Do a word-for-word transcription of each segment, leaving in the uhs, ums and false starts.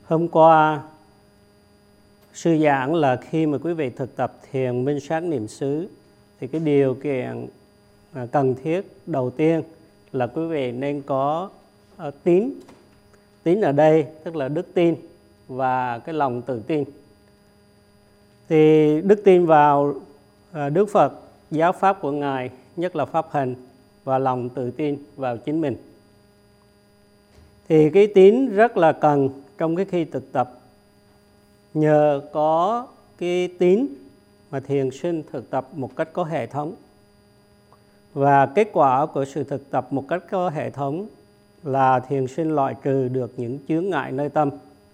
Hôm qua sư giảng là khi mà quý vị thực tập thiền minh sát niệm xứ thì cái điều kiện cần thiết đầu tiên là quý vị nên có uh, tín. Tín ở đây tức là đức tin và cái lòng tự tin. Thì đức tin vào uh, Đức Phật, giáo pháp của Ngài, nhất là pháp hành, và lòng tự tin vào chính mình. Thì cái tín rất là cần trong cái khi thực tập. Nhờ có cái tín mà thiền sinh thực tập một cách có hệ thống. Và kết quả của sự thực tập một cách có hệ thống là thiền sinh loại trừ được những chướng ngại nơi tâm.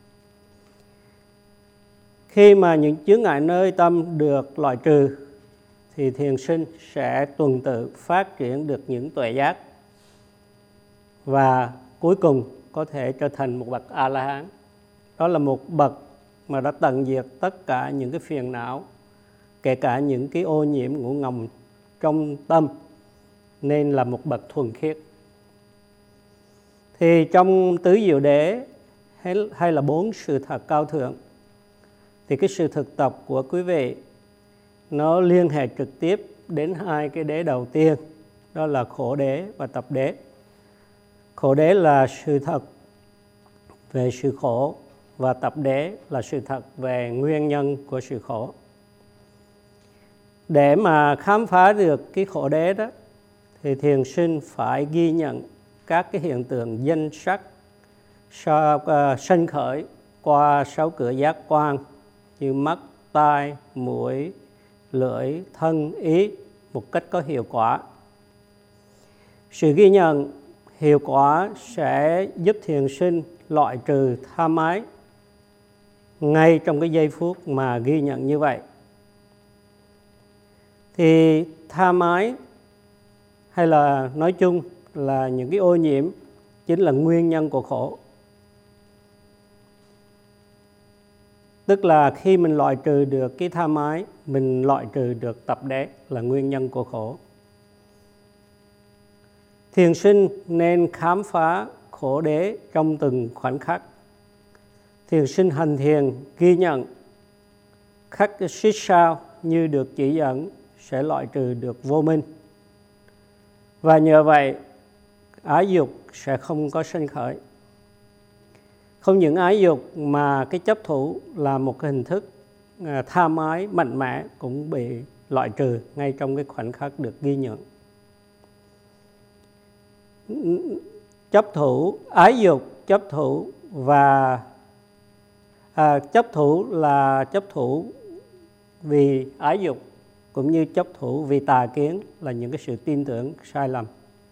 Khi mà những chướng ngại nơi tâm được loại trừ thì thiền sinh sẽ tuần tự phát triển được những tuệ giác và cuối cùng có thể trở thành một bậc A-la-hán. Đó là một bậc mà đã tận diệt tất cả những cái phiền não, kể cả những cái ô nhiễm ngủ ngầm trong tâm, nên là một bậc thuần khiết. Thì trong tứ diệu đế hay, hay là bốn sự thật cao thượng, thì cái sự thực tập của quý vị nó liên hệ trực tiếp đến hai cái đế đầu tiên, đó là khổ đế và tập đế. Khổ đế là sự thật về sự khổ, và tập đế là sự thật về nguyên nhân của sự khổ. Để mà khám phá được cái khổ đế đó thì thiền sinh phải ghi nhận các cái hiện tượng danh sắc sanh khởi qua sáu cửa giác quan như mắt, tai, mũi, lưỡi, thân, ý một cách có hiệu quả. Sự ghi nhận hiệu quả sẽ giúp thiền sinh loại trừ tham ái ngay trong cái giây phút mà ghi nhận như vậy. Thì tham ái hay là nói chung là những cái ô nhiễm chính là nguyên nhân của khổ. Tức là khi mình loại trừ được cái tham ái, mình loại trừ được tập đế là nguyên nhân của khổ. Thiền sinh nên khám phá khổ đế trong từng khoảnh khắc. Thiền sinh hành thiền ghi nhận khắc xích sao như được chỉ dẫn sẽ loại trừ được vô minh. Và nhờ vậy ái dục sẽ không có sanh khởi. Không những ái dục mà cái chấp thủ là một hình thức tham ái mạnh mẽ cũng bị loại trừ ngay trong cái khoảnh khắc được ghi nhận. Chấp thủ, ái dục, chấp thủ và à, chấp thủ là chấp thủ vì ái dục, cũng như chấp thủ vì tà kiến là những cái sự tin tưởng sai lầm.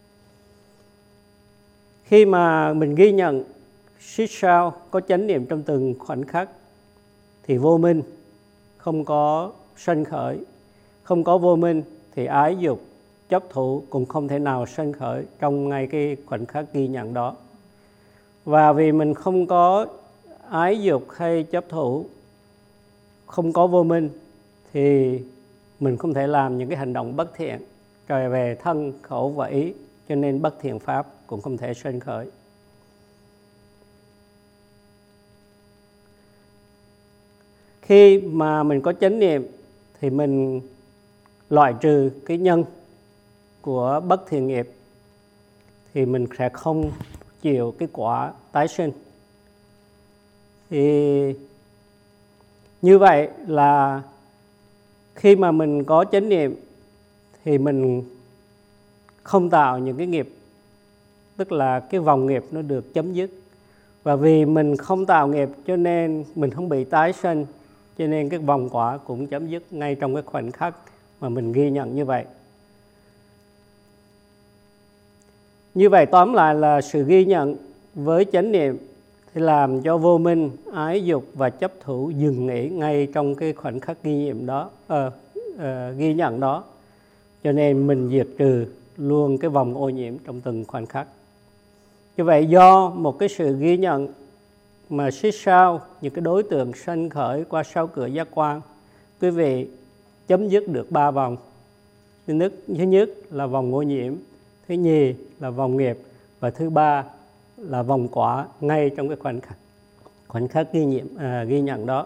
Khi mà mình ghi nhận xích sao có chánh niệm trong từng khoảnh khắc thì vô minh không có sanh khởi. Không có vô minh thì ái dục, chấp thủ cũng không thể nào sanh khởi trong ngay cái khoảnh khắc ghi nhận đó. Và vì mình không có ái dục hay chấp thủ, không có vô minh thì mình không thể làm những cái hành động bất thiện trở về thân, khẩu và ý, cho nên bất thiện pháp cũng không thể sanh khởi. Khi mà mình có chánh niệm thì mình loại trừ cái nhân của bất thiện nghiệp thì mình sẽ không chịu cái quả tái sinh. Thì như vậy là khi mà mình có chánh niệm thì mình không tạo những cái nghiệp, tức là cái vòng nghiệp nó được chấm dứt. Và vì mình không tạo nghiệp cho nên mình không bị tái sinh, cho nên cái vòng quả cũng chấm dứt ngay trong cái khoảnh khắc mà mình ghi nhận như vậy. Như vậy tóm lại là sự ghi nhận với chánh niệm thì làm cho vô minh, ái dục và chấp thủ dừng nghỉ ngay trong cái khoảnh khắc ghi nhận đó, uh, uh, ghi nhận đó. Cho nên mình diệt trừ luôn cái vòng ô nhiễm trong từng khoảnh khắc. Như vậy do một cái sự ghi nhận mà xích sao những cái đối tượng sanh khởi qua sáu cửa giác quan, quý vị chấm dứt được ba vòng. Thứ nhất, thứ nhất là vòng ô nhiễm, thứ nhì là vòng nghiệp, và thứ ba là vòng quả ngay trong cái khoảnh khắc khoảnh khắc ghi nghiệm à, ghi nhận đó.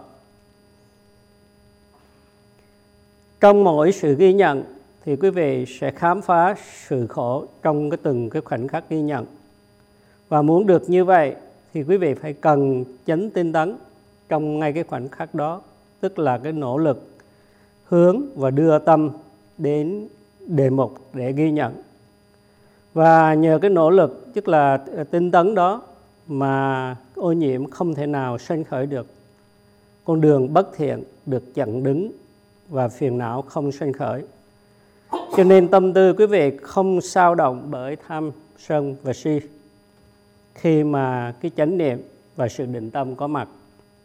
Trong mỗi sự ghi nhận thì quý vị sẽ khám phá sự khổ trong cái từng cái khoảnh khắc ghi nhận. Và muốn được như vậy thì quý vị phải cần chánh tinh tấn trong ngay cái khoảnh khắc đó, tức là cái nỗ lực hướng và đưa tâm đến đề mục để ghi nhận. Và nhờ cái nỗ lực, tức là tinh tấn đó, mà ô nhiễm không thể nào sanh khởi được. Con đường bất thiện được chặn đứng và phiền não không sanh khởi. Cho nên tâm tư quý vị không sao động bởi tham, sân và si khi mà cái chánh niệm và sự định tâm có mặt.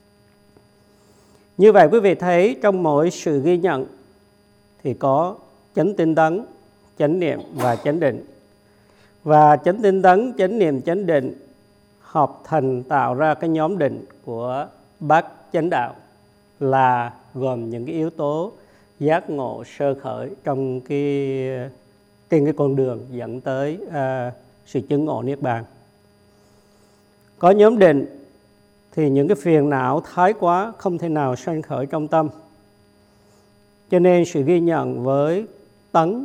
Như vậy quý vị thấy trong mỗi sự ghi nhận thì có chánh tinh tấn, chánh niệm và chánh định. Và chánh tinh tấn, chánh niệm, chánh định hợp thành tạo ra cái nhóm định của bát chánh đạo, là gồm những cái yếu tố giác ngộ sơ khởi trong cái trên cái con đường dẫn tới uh, sự chứng ngộ niết bàn. Có nhóm định thì những cái phiền não thái quá không thể nào sanh khởi trong tâm. Cho nên sự ghi nhận với tấn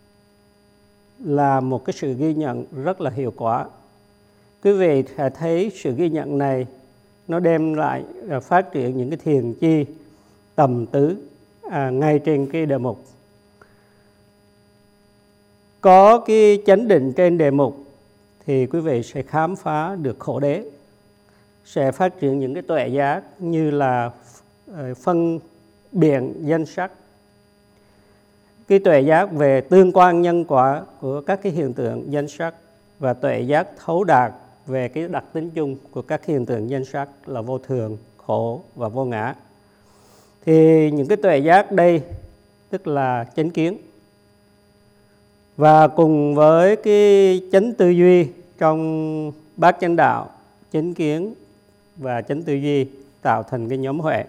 là một cái sự ghi nhận rất là hiệu quả. Quý vị thấy sự ghi nhận này nó đem lại phát triển những cái thiền chi tầm tứ à, ngay trên cái đề mục. Có cái chánh định trên đề mục thì quý vị sẽ khám phá được khổ đế, sẽ phát triển những cái tuệ giác như là phân biệt danh sắc, cái tuệ giác về tương quan nhân quả của các cái hiện tượng danh sắc, và tuệ giác thấu đạt về cái đặc tính chung của các hiện tượng danh sắc là vô thường, khổ và vô ngã. Thì những cái tuệ giác đây tức là chánh kiến. Và cùng với cái chánh tư duy trong bát chánh đạo, chánh kiến và chánh tư duy tạo thành cái nhóm huệ.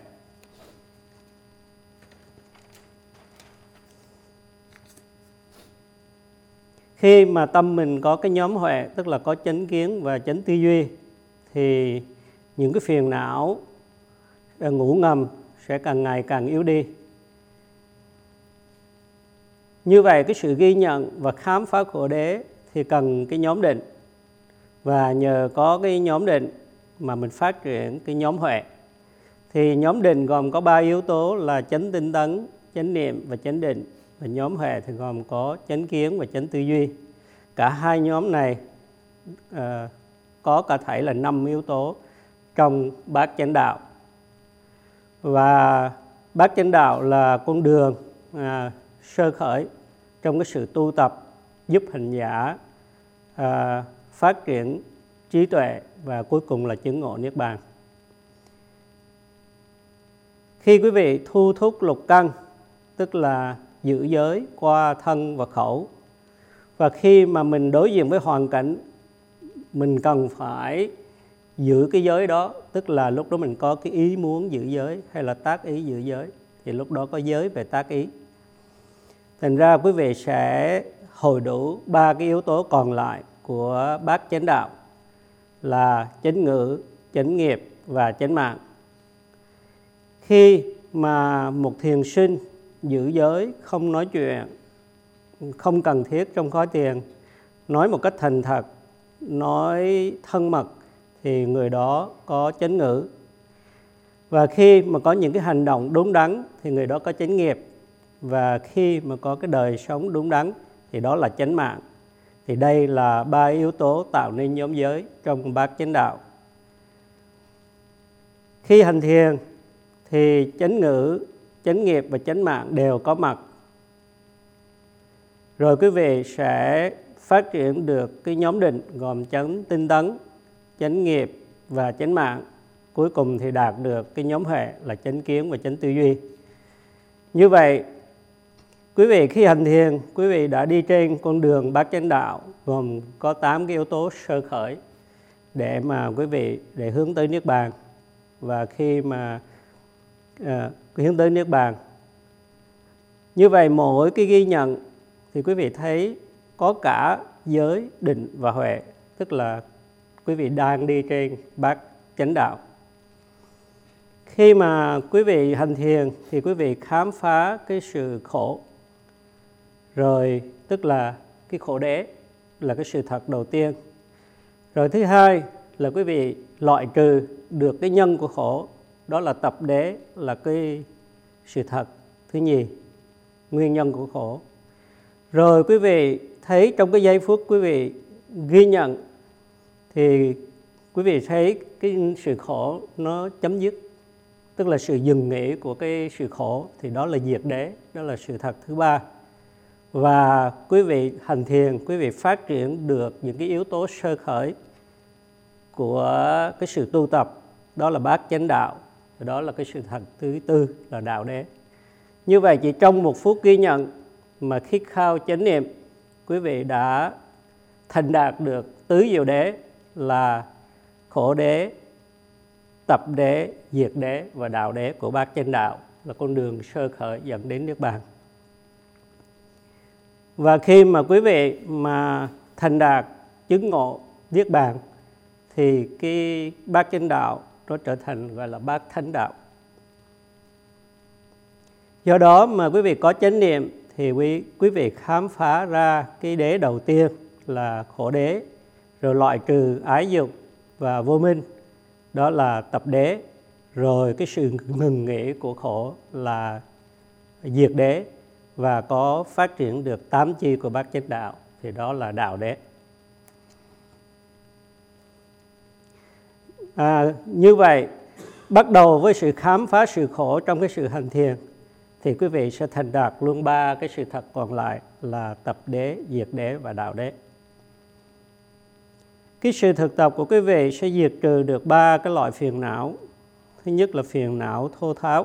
Khi mà tâm mình có cái nhóm huệ, tức là có chánh kiến và chánh tư duy, thì những cái phiền não ngủ ngầm sẽ càng ngày càng yếu đi. Như vậy cái sự ghi nhận và khám phá khổ đế thì cần cái nhóm định. Và nhờ có cái nhóm định mà mình phát triển cái nhóm huệ. Thì nhóm định gồm có ba yếu tố là chánh tinh tấn, chánh niệm và chánh định. Và nhóm huệ thì gồm có chánh kiến và chánh tư duy. Cả hai nhóm này uh, có cả thảy là năm yếu tố trong bát chánh đạo. Và bát chánh đạo là con đường uh, sơ khởi trong cái sự tu tập giúp hành giả uh, phát triển trí tuệ và cuối cùng là chứng ngộ niết bàn. Khi quý vị thu thúc lục căn, tức là giữ giới qua thân và khẩu, và khi mà mình đối diện với hoàn cảnh mình cần phải giữ cái giới đó, tức là lúc đó mình có cái ý muốn giữ giới hay là tác ý giữ giới, thì lúc đó có giới về tác ý. Thành ra quý vị sẽ hồi đủ ba cái yếu tố còn lại của bát chánh đạo là chánh ngữ, chánh nghiệp và chánh mạng. Khi mà một thiền sinh giữ giới, không nói chuyện, không cần thiết trong khói thiền, nói một cách thành thật, nói thân mật, thì người đó có chánh ngữ. Và khi mà có những cái hành động đúng đắn thì người đó có chánh nghiệp. Và khi mà có cái đời sống đúng đắn thì đó là chánh mạng. Thì đây là ba yếu tố tạo nên nhóm giới trong bát chánh đạo. Khi hành thiền thì chánh ngữ, chánh nghiệp và chánh mạng đều có mặt. Rồi quý vị sẽ phát triển được cái nhóm định gồm chánh tinh tấn, chánh nghiệp và chánh mạng. Cuối cùng thì đạt được cái nhóm huệ là chánh kiến và chánh tư duy. Như vậy, quý vị khi hành thiền, quý vị đã đi trên con đường bát chánh đạo gồm có tám cái yếu tố sơ khởi để mà quý vị để hướng tới niết bàn. Và khi mà uh, hướng tới niết bàn, như vậy mỗi cái ghi nhận thì quý vị thấy có cả giới, định và huệ, tức là quý vị đang đi trên bát chánh đạo. Khi mà quý vị hành thiền thì quý vị khám phá cái sự khổ. Rồi tức là cái khổ đế là cái sự thật đầu tiên. Rồi thứ hai là quý vị loại trừ được cái nhân của khổ, đó là tập đế, là cái sự thật thứ nhì, nguyên nhân của khổ. Rồi quý vị thấy trong cái giây phút quý vị ghi nhận thì quý vị thấy cái sự khổ nó chấm dứt, tức là sự dừng nghỉ của cái sự khổ, thì đó là diệt đế, đó là sự thật thứ ba. Và quý vị hành thiền, quý vị phát triển được những cái yếu tố sơ khởi của cái sự tu tập, đó là bát chánh đạo, đó là cái sự thật thứ tư là đạo đế. Như vậy chỉ trong một phút ghi nhận mà khít khao chánh niệm, quý vị đã thành đạt được tứ diệu đế là khổ đế, tập đế, diệt đế và đạo đế của bát chánh đạo, là con đường sơ khởi dẫn đến niết bàn. Và khi mà quý vị mà thành đạt chứng ngộ niết bàn thì cái bát chánh đạo nó trở thành gọi là bát thánh đạo. Do đó mà quý vị có chánh niệm thì quý, quý vị khám phá ra cái đế đầu tiên là khổ đế, rồi loại trừ ái dục và vô minh, đó là tập đế, rồi cái sự ngừng nghỉ của khổ là diệt đế, và có phát triển được tám chi của bát chánh đạo thì đó là đạo đế. À, như vậy bắt đầu với sự khám phá sự khổ trong cái sự hành thiền thì quý vị sẽ thành đạt luôn ba cái sự thật còn lại là tập đế, diệt đế và đạo đế. Cái sự thực tập của quý vị sẽ diệt trừ được ba cái loại phiền não. Thứ nhất là phiền não thô tháo,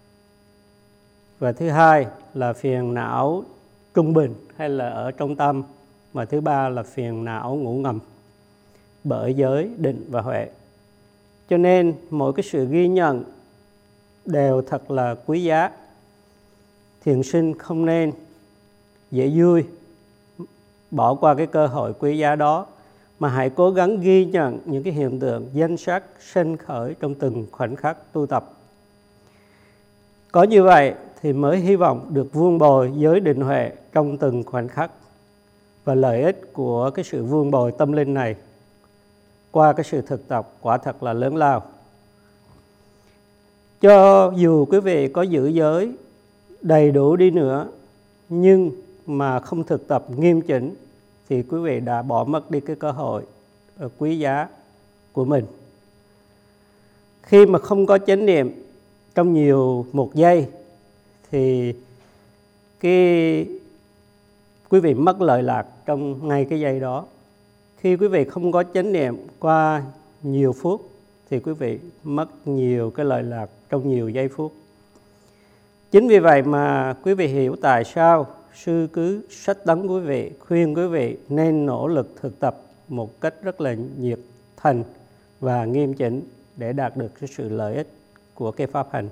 và thứ hai là phiền não trung bình hay là ở trong tâm, và thứ ba là phiền não ngủ ngầm bởi giới, định và huệ. Cho nên mỗi cái sự ghi nhận đều thật là quý giá. Thiền sinh không nên dễ vui bỏ qua cái cơ hội quý giá đó, mà hãy cố gắng ghi nhận những cái hiện tượng danh sắc sinh khởi trong từng khoảnh khắc tu tập. Có như vậy thì mới hy vọng được vuông bồi giới định huệ trong từng khoảnh khắc, và lợi ích của cái sự vuông bồi tâm linh này qua cái sự thực tập quả thật là lớn lao. Cho dù quý vị có giữ giới đầy đủ đi nữa, nhưng mà không thực tập nghiêm chỉnh thì quý vị đã bỏ mất đi cái cơ hội quý giá của mình. Khi mà không có chánh niệm trong nhiều một giây thì cái quý vị mất lợi lạc trong ngay cái giây đó. Khi quý vị không có chánh niệm qua nhiều phút thì quý vị mất nhiều cái lợi lạc trong nhiều giây phút. Chính vì vậy mà quý vị hiểu tại sao sư cứ sách tấn quý vị, khuyên quý vị nên nỗ lực thực tập một cách rất là nhiệt thành và nghiêm chỉnh để đạt được cái sự lợi ích của cái pháp hành.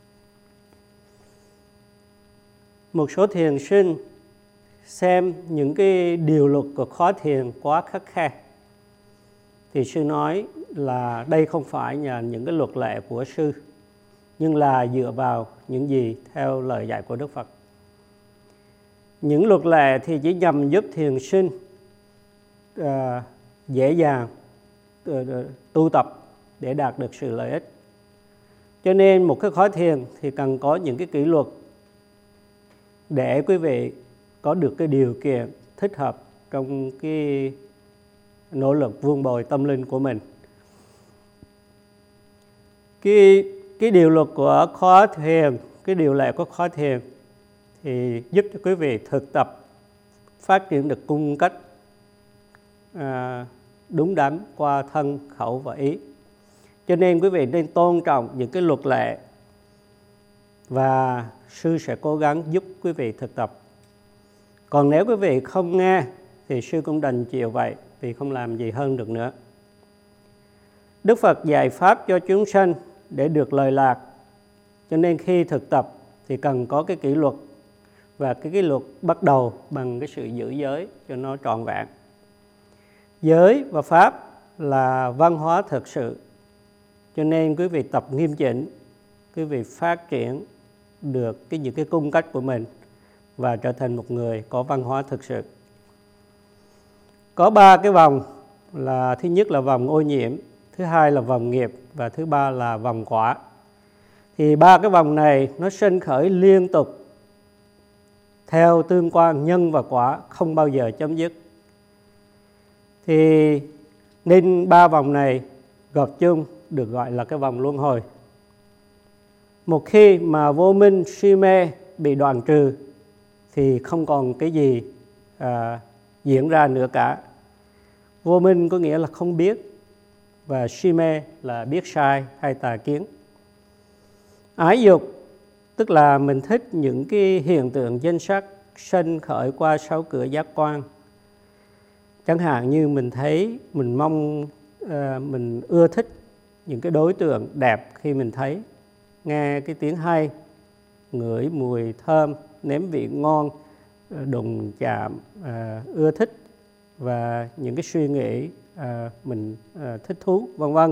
Một số thiền sinh xem những cái điều luật của khóa thiền quá khắt khe thì sư nói là đây không phải là những cái luật lệ của sư, nhưng là dựa vào những gì theo lời dạy của Đức Phật. Những luật lệ thì chỉ nhằm giúp thiền sinh uh, dễ dàng uh, tu tập để đạt được sự lợi ích. Cho nên một cái khóa thiền thì cần có những cái kỷ luật để quý vị có được cái điều kiện thích hợp trong cái nỗ lực vuông bồi tâm linh của mình. Cái, cái điều luật của khóa thiền, cái điều lệ của khóa thiền thì giúp cho quý vị thực tập phát triển được cung cách à, đúng đắn qua thân, khẩu và ý. Cho nên quý vị nên tôn trọng những cái luật lệ và sư sẽ cố gắng giúp quý vị thực tập. Còn nếu quý vị không nghe thì sư cũng đành chịu vậy, vì không làm gì hơn được nữa. Đức Phật dạy pháp cho chúng sanh để được lợi lạc. Cho nên khi thực tập thì cần có cái kỷ luật, và cái kỷ luật bắt đầu bằng cái sự giữ giới cho nó trọn vẹn. Giới và pháp là văn hóa thực sự, cho nên quý vị tập nghiêm chỉnh quý vị phát triển được cái những cái cung cách của mình và trở thành một người có văn hóa thực sự. Có ba cái vòng, là thứ nhất là vòng ô nhiễm, thứ hai là vòng nghiệp và thứ ba là vòng quả. Thì ba cái vòng này nó sinh khởi liên tục theo tương quan nhân và quả, không bao giờ chấm dứt. Thì nên ba vòng này gộp chung được gọi là cái vòng luân hồi. Một khi mà vô minh si mê bị đoạn trừ thì không còn cái gì à, diễn ra nữa cả. Vô minh có nghĩa là không biết, và si mê là biết sai hay tà kiến. Ái dục tức là mình thích những cái hiện tượng danh sắc sinh khởi qua sáu cửa giác quan. Chẳng hạn như mình thấy, mình mong, uh, mình ưa thích những cái đối tượng đẹp khi mình thấy, nghe cái tiếng hay, ngửi mùi thơm, nếm vị ngon, đụng chạm, uh, ưa thích, và những cái suy nghĩ uh, mình uh, thích thú, vân vân.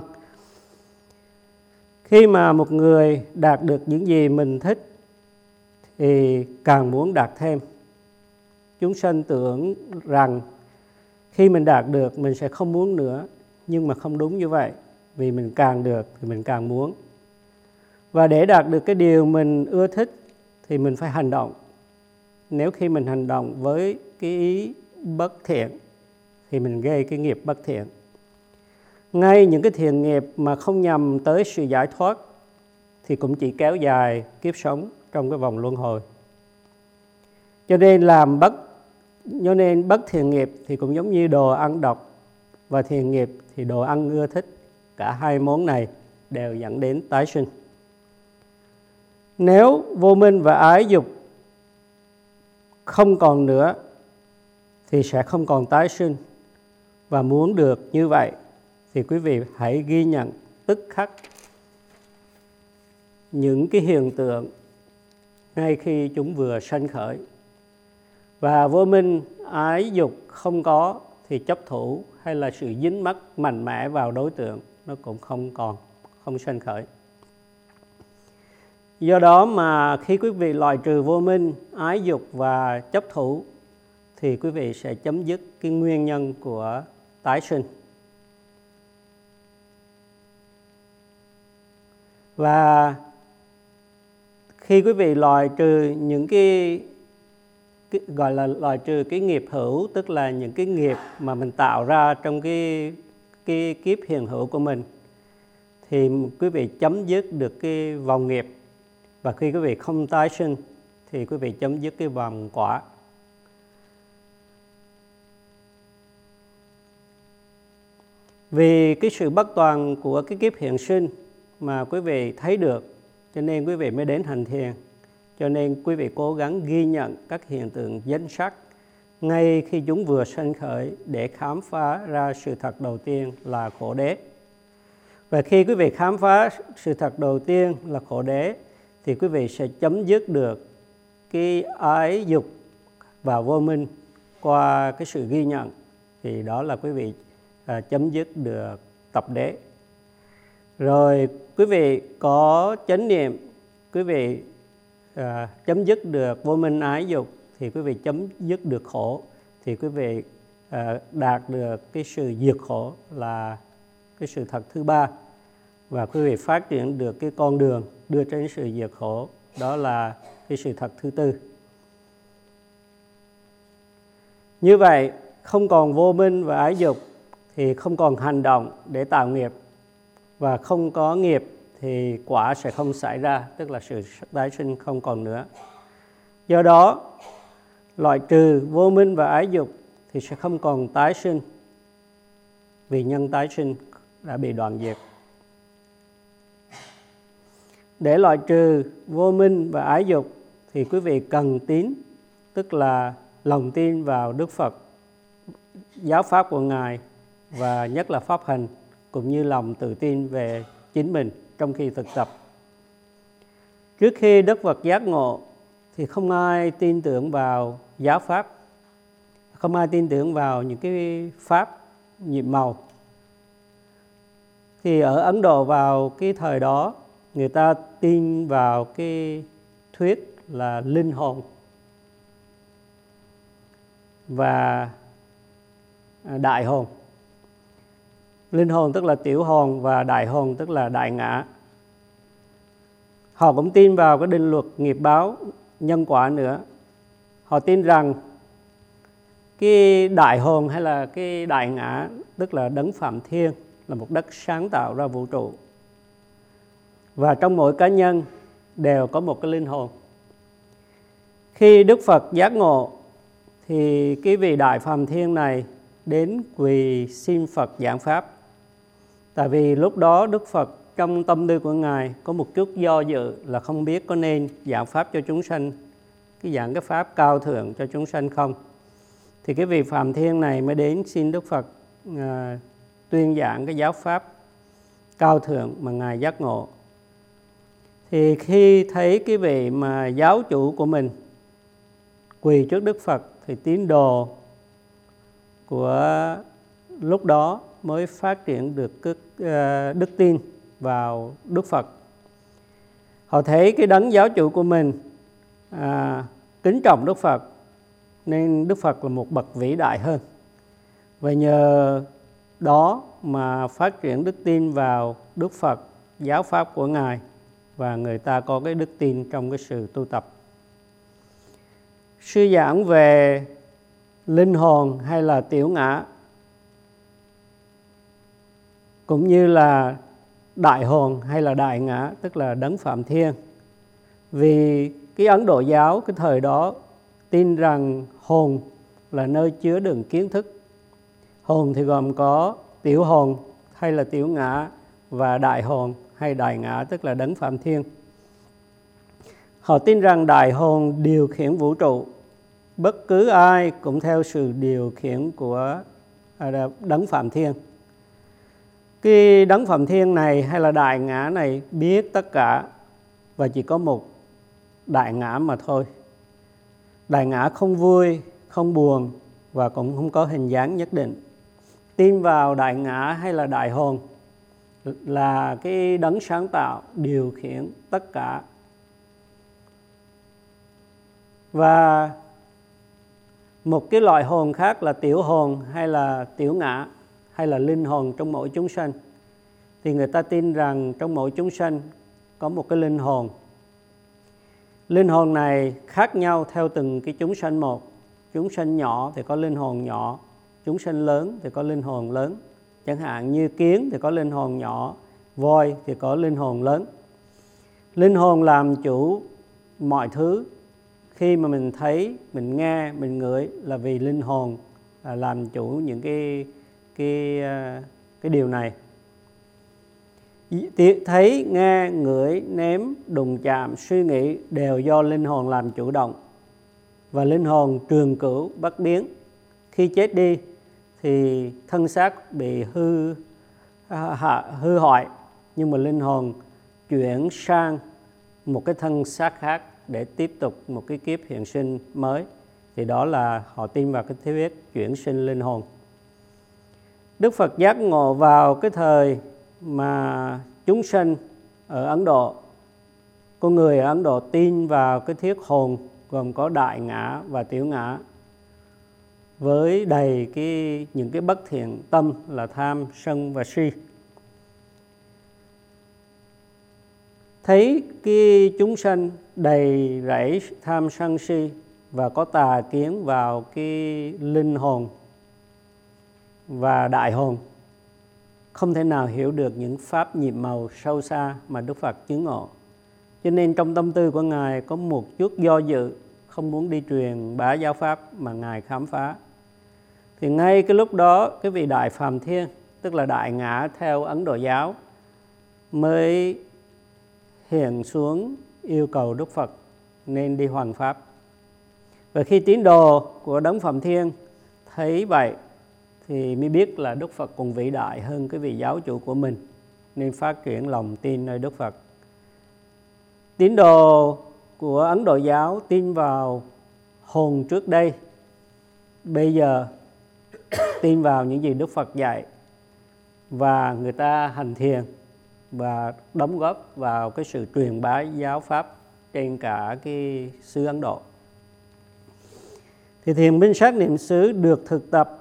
Khi mà một người đạt được những gì mình thích thì càng muốn đạt thêm. Chúng sanh tưởng rằng khi mình đạt được mình sẽ không muốn nữa, nhưng mà không đúng như vậy, vì mình càng được thì mình càng muốn. Và để đạt được cái điều mình ưa thích thì mình phải hành động. Nếu khi mình hành động với cái ý bất thiện thì mình gây cái nghiệp bất thiện. Ngay những cái thiện nghiệp mà không nhằm tới sự giải thoát thì cũng chỉ kéo dài kiếp sống trong cái vòng luân hồi. Cho nên làm bất cho nên bất thiện nghiệp thì cũng giống như đồ ăn độc, và thiện nghiệp thì đồ ăn ưa thích. Cả hai món này đều dẫn đến tái sinh. Nếu vô minh và ái dục không còn nữa thì sẽ không còn tái sinh. Và muốn được như vậy thì quý vị hãy ghi nhận tức khắc những cái hiện tượng ngay khi chúng vừa sanh khởi. Và vô minh, ái dục không có thì chấp thủ hay là sự dính mắc mạnh mẽ vào đối tượng nó cũng không còn, không sanh khởi. Do đó mà khi quý vị loại trừ vô minh, ái dục và chấp thủ thì quý vị sẽ chấm dứt cái nguyên nhân của tái sinh. Và khi quý vị loại trừ những cái, cái gọi là loại trừ cái nghiệp hữu, tức là những cái nghiệp mà mình tạo ra trong cái cái kiếp hiện hữu của mình, thì quý vị chấm dứt được cái vòng nghiệp. Và khi quý vị không tái sinh thì quý vị chấm dứt cái vòng quả. Vì cái sự bất toàn của cái kiếp hiện sinh mà quý vị thấy được, cho nên quý vị mới đến hành thiền. Cho nên quý vị cố gắng ghi nhận các hiện tượng danh sắc ngay khi chúng vừa sanh khởi để khám phá ra sự thật đầu tiên là khổ đế. Và khi quý vị khám phá sự thật đầu tiên là khổ đế thì quý vị sẽ chấm dứt được cái ái dục và vô minh qua cái sự ghi nhận. Thì đó là quý vị à, chấm dứt được tập đế. Rồi quý vị có chánh niệm, quý vị à, chấm dứt được vô minh ái dục thì quý vị chấm dứt được khổ. Thì quý vị à, đạt được cái sự diệt khổ là cái sự thật thứ ba. Và quý vị phát triển được cái con đường đưa đến sự diệt khổ, đó là cái sự thật thứ tư. Như vậy, không còn vô minh và ái dục thì không còn hành động để tạo nghiệp. Và không có nghiệp thì quả sẽ không xảy ra, tức là sự tái sinh không còn nữa. Do đó, loại trừ vô minh và ái dục thì sẽ không còn tái sinh, vì nhân tái sinh đã bị đoạn diệt. Để loại trừ vô minh và ái dục thì quý vị cần tín, tức là lòng tin vào Đức Phật, giáo pháp của Ngài và nhất là pháp hành, cũng như lòng tự tin về chính mình trong khi thực tập. Trước khi Đức Phật giác ngộ thì không ai tin tưởng vào giáo pháp, không ai tin tưởng vào những cái pháp nhiệm màu. Thì ở Ấn Độ vào cái thời đó người ta tin vào cái thuyết là linh hồn và đại hồn. Linh hồn tức là tiểu hồn và đại hồn tức là đại ngã. Họ cũng tin vào cái định luật nghiệp báo, nhân quả nữa. Họ tin rằng cái đại hồn hay là cái đại ngã tức là đấng Phạm Thiên, là một đấng sáng tạo ra vũ trụ. Và trong mỗi cá nhân đều có một cái linh hồn. Khi Đức Phật giác ngộ thì cái vị đại Phạm Thiên này đến quỳ xin Phật giảng pháp. Tại vì lúc đó Đức Phật trong tâm tư của Ngài có một chút do dự là không biết có nên giảng pháp cho chúng sanh, cái giảng cái pháp cao thượng cho chúng sanh không. Thì cái vị Phạm Thiên này mới đến xin Đức Phật uh, tuyên giảng cái giáo pháp cao thượng mà Ngài giác ngộ. Thì khi thấy cái vị mà giáo chủ của mình quỳ trước Đức Phật thì tín đồ của lúc đó mới phát triển được cái, uh, đức tin vào Đức Phật. Họ thấy cái đấng giáo chủ của mình à, kính trọng Đức Phật, nên Đức Phật là một bậc vĩ đại hơn. Và nhờ đó mà phát triển đức tin vào Đức Phật, giáo pháp của Ngài, và người ta có cái đức tin trong cái sự tu tập. Sư giảng về linh hồn hay là tiểu ngã, cũng như là đại hồn hay là đại ngã, tức là đấng Phạm Thiên. Vì cái Ấn Độ giáo cái thời đó tin rằng hồn là nơi chứa đựng kiến thức. Hồn thì gồm có tiểu hồn hay là tiểu ngã và đại hồn hay đại ngã, tức là đấng Phạm Thiên. Họ tin rằng đại hồn điều khiển vũ trụ, bất cứ ai cũng theo sự điều khiển của đấng Phạm Thiên. Cái đấng Phạm Thiên này hay là đại ngã này biết tất cả và chỉ có một đại ngã mà thôi. Đại ngã không vui, không buồn và cũng không có hình dáng nhất định. Tin vào đại ngã hay là đại hồn là cái đấng sáng tạo điều khiển tất cả. Và một cái loại hồn khác là tiểu hồn hay là tiểu ngã hay là linh hồn trong mỗi chúng sanh. Thì người ta tin rằng trong mỗi chúng sanh có một cái linh hồn. Linh hồn này khác nhau theo từng cái chúng sanh một. Chúng sanh nhỏ thì có linh hồn nhỏ, chúng sanh lớn thì có linh hồn lớn. Chẳng hạn như kiến thì có linh hồn nhỏ, voi thì có linh hồn lớn. Linh hồn làm chủ mọi thứ. Khi mà mình thấy, mình nghe, mình ngửi là vì linh hồn làm chủ những cái, cái, cái điều này. Thấy, nghe, ngửi, nếm, đụng chạm, suy nghĩ đều do linh hồn làm chủ động. Và linh hồn trường cửu bất biến. Khi chết đi thì thân xác bị hư, hư hoại, nhưng mà linh hồn chuyển sang một cái thân xác khác để tiếp tục một cái kiếp hiện sinh mới. Thì đó là họ tin vào cái thuyết chuyển sinh linh hồn. Đức Phật giác ngộ vào cái thời mà chúng sanh ở Ấn Độ, con người ở Ấn Độ tin vào cái thuyết hồn gồm có đại ngã và tiểu ngã, với đầy cái, những cái bất thiện tâm là tham, sân và si. Thấy cái chúng sanh đầy rẫy tham sân si và có tà kiến vào cái linh hồn và đại hồn, không thể nào hiểu được những pháp nhiệm màu sâu xa mà Đức Phật chứng ngộ. Cho nên trong tâm tư của Ngài có một chút do dự, không muốn đi truyền bá giáo pháp mà Ngài khám phá. Thì ngay cái lúc đó, cái vị đại Phạm Thiên, tức là đại ngã theo Ấn Độ giáo, mới hiện xuống yêu cầu Đức Phật nên đi hoằng pháp. Và khi tín đồ của đấng Phạm Thiên thấy vậy thì mới biết là Đức Phật còn vĩ đại hơn cái vị giáo chủ của mình, nên phát triển lòng tin nơi Đức Phật. Tín đồ của Ấn Độ giáo tin vào hồn trước đây, bây giờ tin vào những gì Đức Phật dạy, và người ta hành thiền và đóng góp vào cái sự truyền bá giáo pháp trên cả cái xứ Ấn Độ. Thì thiền minh sát niệm xứ được thực tập.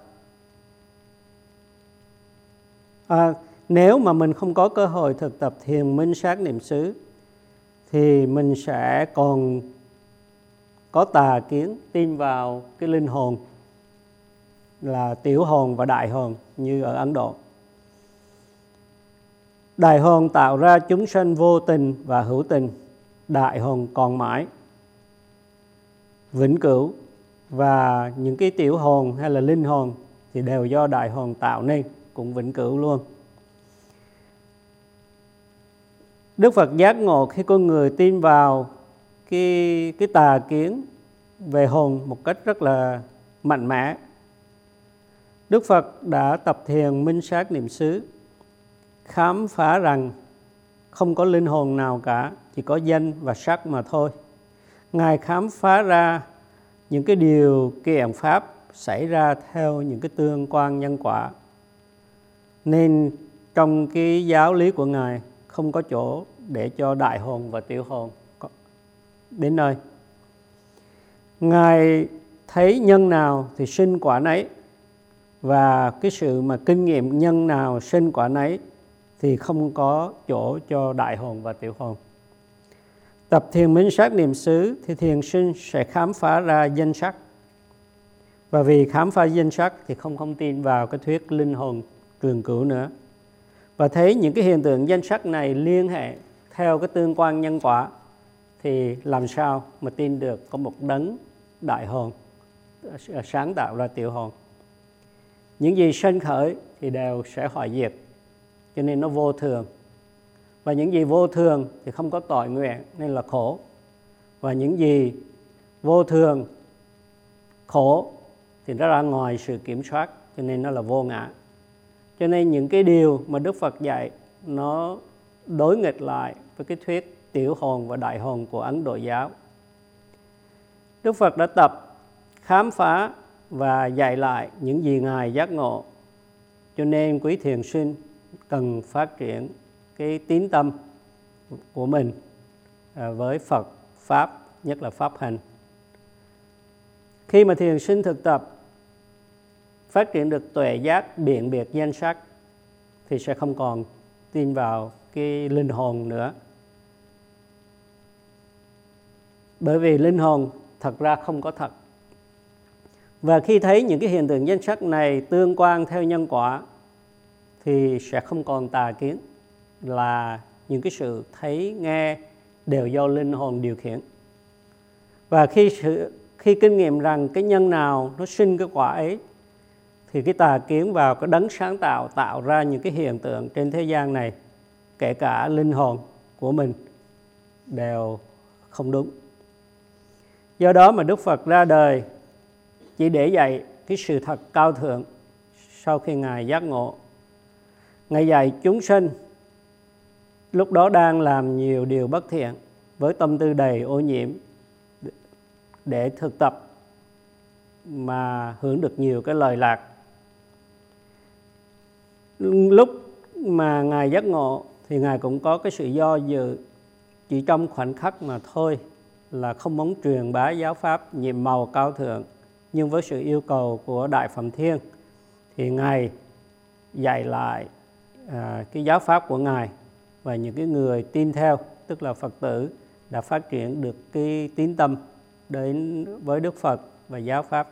À, nếu mà mình không có cơ hội thực tập thiền minh sát niệm xứ thì mình sẽ còn có tà kiến tin vào cái linh hồn là tiểu hồn và đại hồn như ở Ấn Độ. Đại hồn tạo ra chúng sanh vô tình và hữu tình. Đại hồn còn mãi, vĩnh cửu, và những cái tiểu hồn hay là linh hồn thì đều do đại hồn tạo nên, cũng vĩnh cửu luôn. Đức Phật giác ngộ khi con người tin vào cái, cái tà kiến về hồn một cách rất là mạnh mẽ. Đức Phật đã tập thiền minh sát niệm xứ, khám phá rằng không có linh hồn nào cả, chỉ có danh và sắc mà thôi. Ngài khám phá ra những cái điều kiện pháp xảy ra theo những cái tương quan nhân quả. Nên trong cái giáo lý của Ngài không có chỗ để cho đại hồn và tiểu hồn đến nơi. Ngài thấy nhân nào thì sinh quả nấy, và cái sự mà kinh nghiệm nhân nào sinh quả nấy thì không có chỗ cho đại hồn và tiểu hồn. Tập thiền minh sát niệm xứ thì thiền sinh sẽ khám phá ra danh sắc. Và vì khám phá danh sắc thì không không tin vào cái thuyết linh hồn trường cửu nữa. Và thấy những cái hiện tượng danh sắc này liên hệ theo cái tương quan nhân quả thì làm sao mà tin được có một đấng đại hồn sáng tạo ra tiểu hồn. Những gì sanh khởi thì đều sẽ hoại diệt, cho nên nó vô thường. Và những gì vô thường thì không có tội nguyện nên là khổ. Và những gì vô thường, khổ thì nó ra ngoài sự kiểm soát, cho nên nó là vô ngã. Cho nên những cái điều mà Đức Phật dạy nó đối nghịch lại với cái thuyết tiểu hồn và đại hồn của Ấn Độ giáo. Đức Phật đã tập khám phá và dạy lại những gì Ngài giác ngộ. Cho nên quý thiền sinh cần phát triển cái tín tâm của mình với Phật, Pháp, nhất là Pháp hành. Khi mà thiền sinh thực tập phát triển được tuệ giác biện biệt danh sắc thì sẽ không còn tin vào cái linh hồn nữa. Bởi vì linh hồn thật ra không có thật. Và khi thấy những cái hiện tượng danh sắc này tương quan theo nhân quả thì sẽ không còn tà kiến là những cái sự thấy, nghe đều do linh hồn điều khiển. Và khi, sự, khi kinh nghiệm rằng cái nhân nào nó sinh cái quả ấy thì cái tà kiến vào cái đấng sáng tạo tạo ra những cái hiện tượng trên thế gian này, kể cả linh hồn của mình, đều không đúng. Do đó mà Đức Phật ra đời chỉ để dạy cái sự thật cao thượng sau khi Ngài giác ngộ. Ngài dạy chúng sinh lúc đó đang làm nhiều điều bất thiện với tâm tư đầy ô nhiễm để thực tập mà hưởng được nhiều cái lợi lạc. Lúc mà Ngài giác ngộ thì Ngài cũng có cái sự do dự chỉ trong khoảnh khắc mà thôi, là không muốn truyền bá giáo pháp nhiệm màu cao thượng. Nhưng với sự yêu cầu của Đại Phạm Thiên thì Ngài dạy lại à, cái giáo pháp của Ngài, và những cái người tin theo, tức là Phật tử, đã phát triển được cái tín tâm đến với Đức Phật và giáo pháp.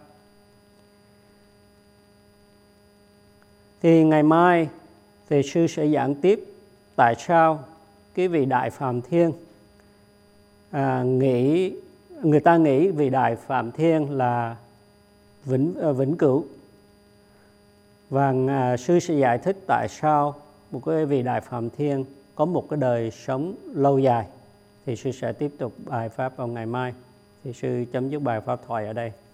Thì ngày mai thì sư sẽ giảng tiếp tại sao cái vị Đại Phạm Thiên à, nghĩ người ta nghĩ vị Đại Phạm Thiên là vĩnh à, vĩnh cửu, và à, sư sẽ giải thích tại sao một cái vị Đại Phạm Thiên có một cái đời sống lâu dài. Thì sư sẽ tiếp tục bài pháp vào ngày mai. Thì sư chấm dứt bài pháp thoại ở đây.